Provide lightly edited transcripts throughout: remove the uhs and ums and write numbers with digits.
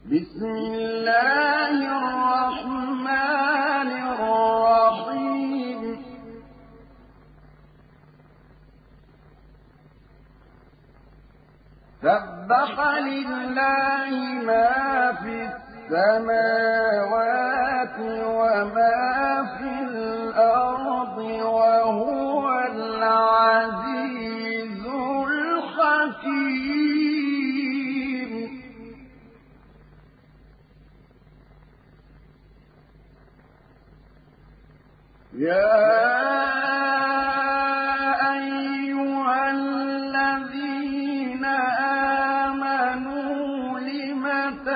بسم الله الرحمن الرحيم سبح لله ما في السماوات وما في الأرض وهو العزيز الحكيم يا أيها الذين آمنوا لم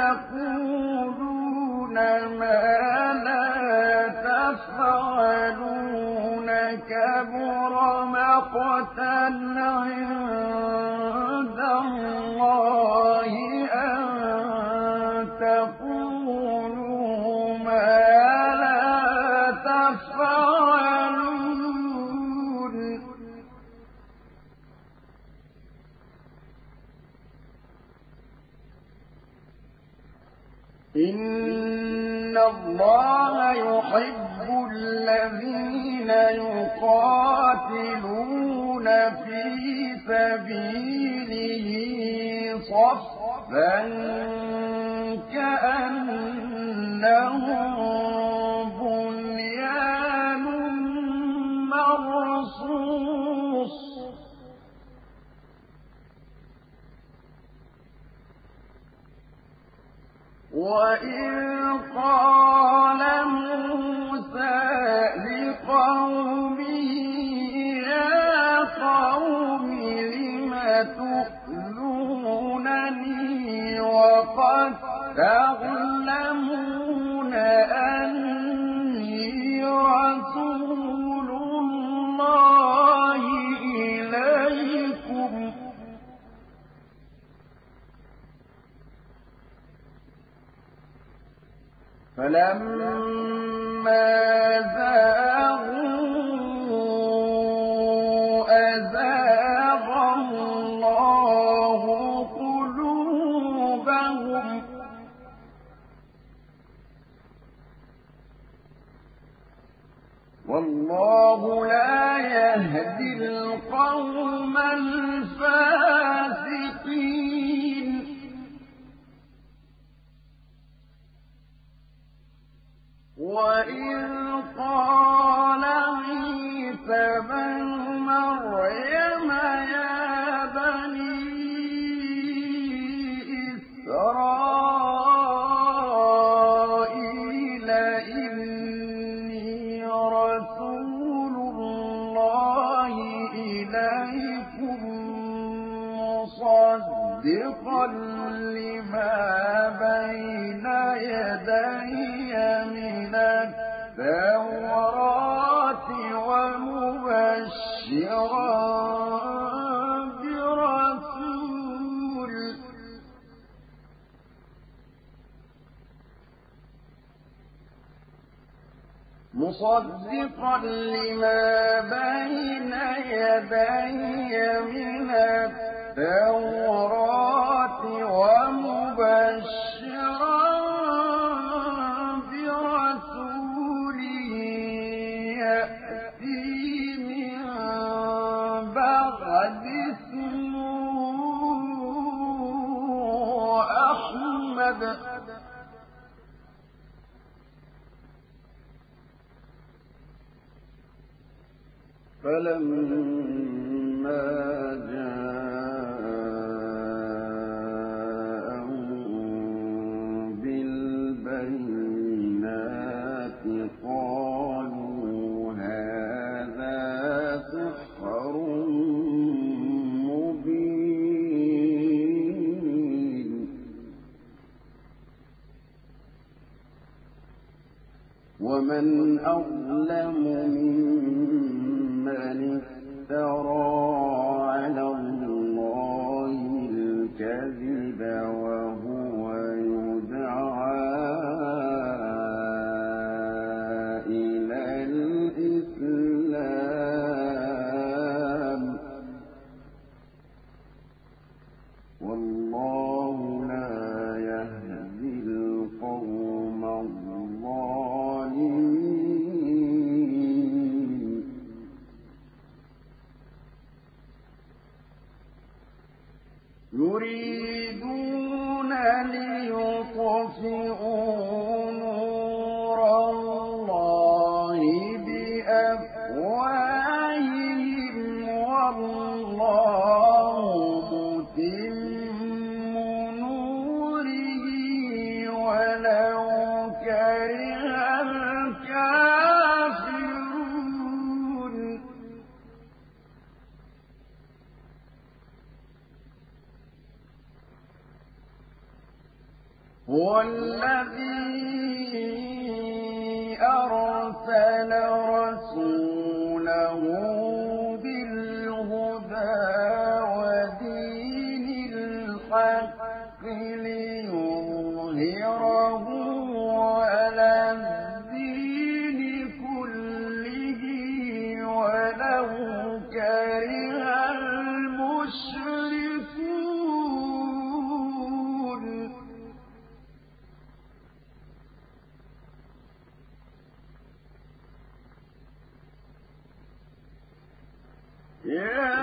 تقولون ما لا تفعلون كبر مقتا عند الله أن تقولوا ما لا تفعلون إن الله يحب الذين يقاتلون في سبيله صفا كأنهم بنيان مرصوص وإذ قال موسى لقومه يا قوم لم تؤذونني وقد تعلمون أني رسول الله إليكم فلما زاغوا أزاغ الله قلوبهم والله لا يهدي القوم الفاسقين وإذ قال عيسى ابن مريم يا بني إسرائيل إني رسول الله إليكم مصدقا لما بين يدي من التوراة ومبشرا مصدقا لما بين يدي من التوراة ومبشرا برسول يأتي من بعد اسمه أحمد فلما جاءهم بالبينات قالوا هذا سحر مبين ومن أظلم ممن افترى على الله الكذب وهو يدعى إلى الإسلام والله لا يهدي هو الذي أرسل رسوله بالهدى ودين الحق ليظهره على الدين كله ولو كره المشركون. يا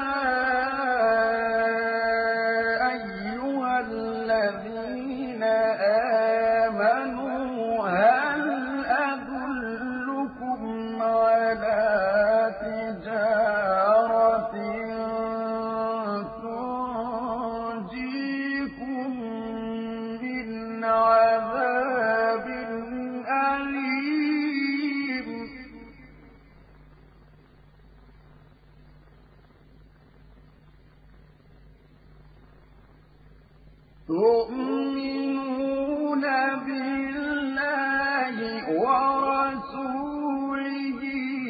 أيها الذين آمنوا هل أدلكم على تجارة تنجيكم من عذاب أليم. تؤمنون بالله ورسوله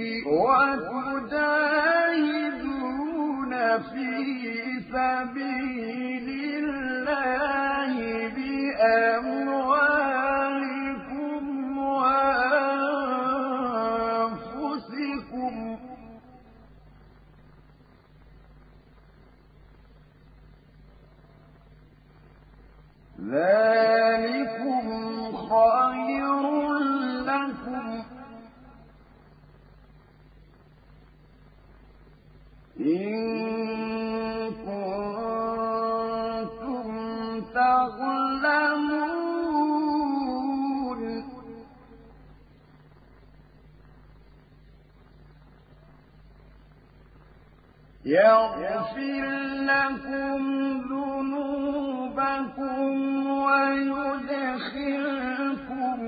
وتجاهدون في سبيل الله بأموالكم وأنفسكم. ذلكم خير لكم إن كنتم تعلمون. يغفر لكم ذنوبكم ويدخلكم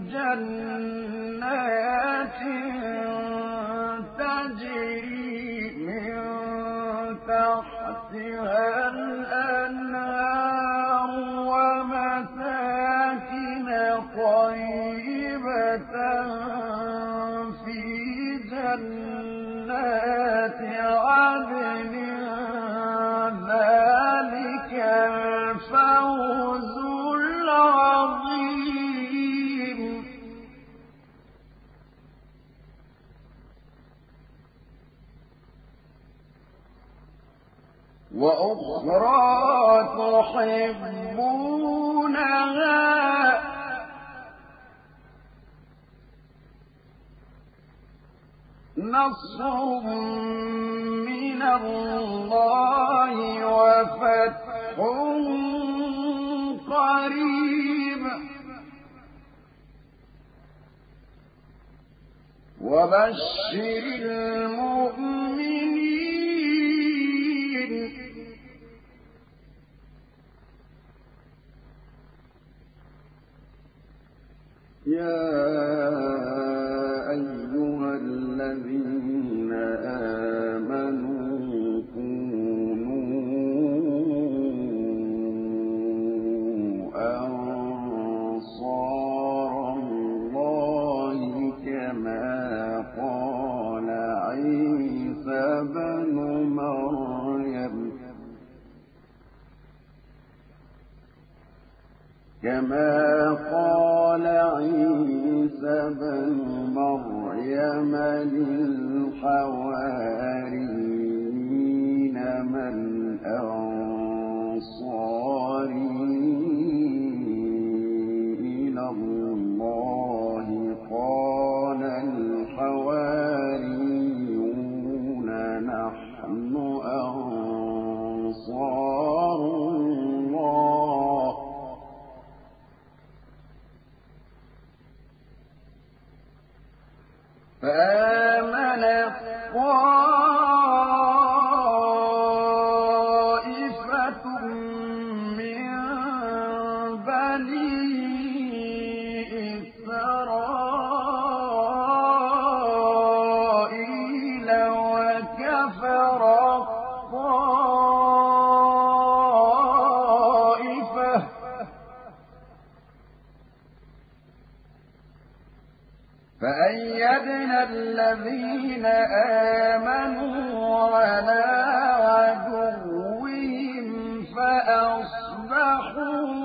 جنات تجري من تحتها الأنهار ومساكن طيبة في جنات عدن. ذلك الفوز العظيم. وأخرى تحبونها نصر من الله وفتح قريب وبشر المؤمنين. يا أيها الذين آمنوا كونوا أنصار الله كما قال عيسى بن مريم للحواريين من أنصاري إلى الله قال الحواريون نحن أنصار الله فآمنت طائفة من بني إسرائيل وكفرت طائفة فأيدنا الذين آمنوا على عدوهم فأصبحوا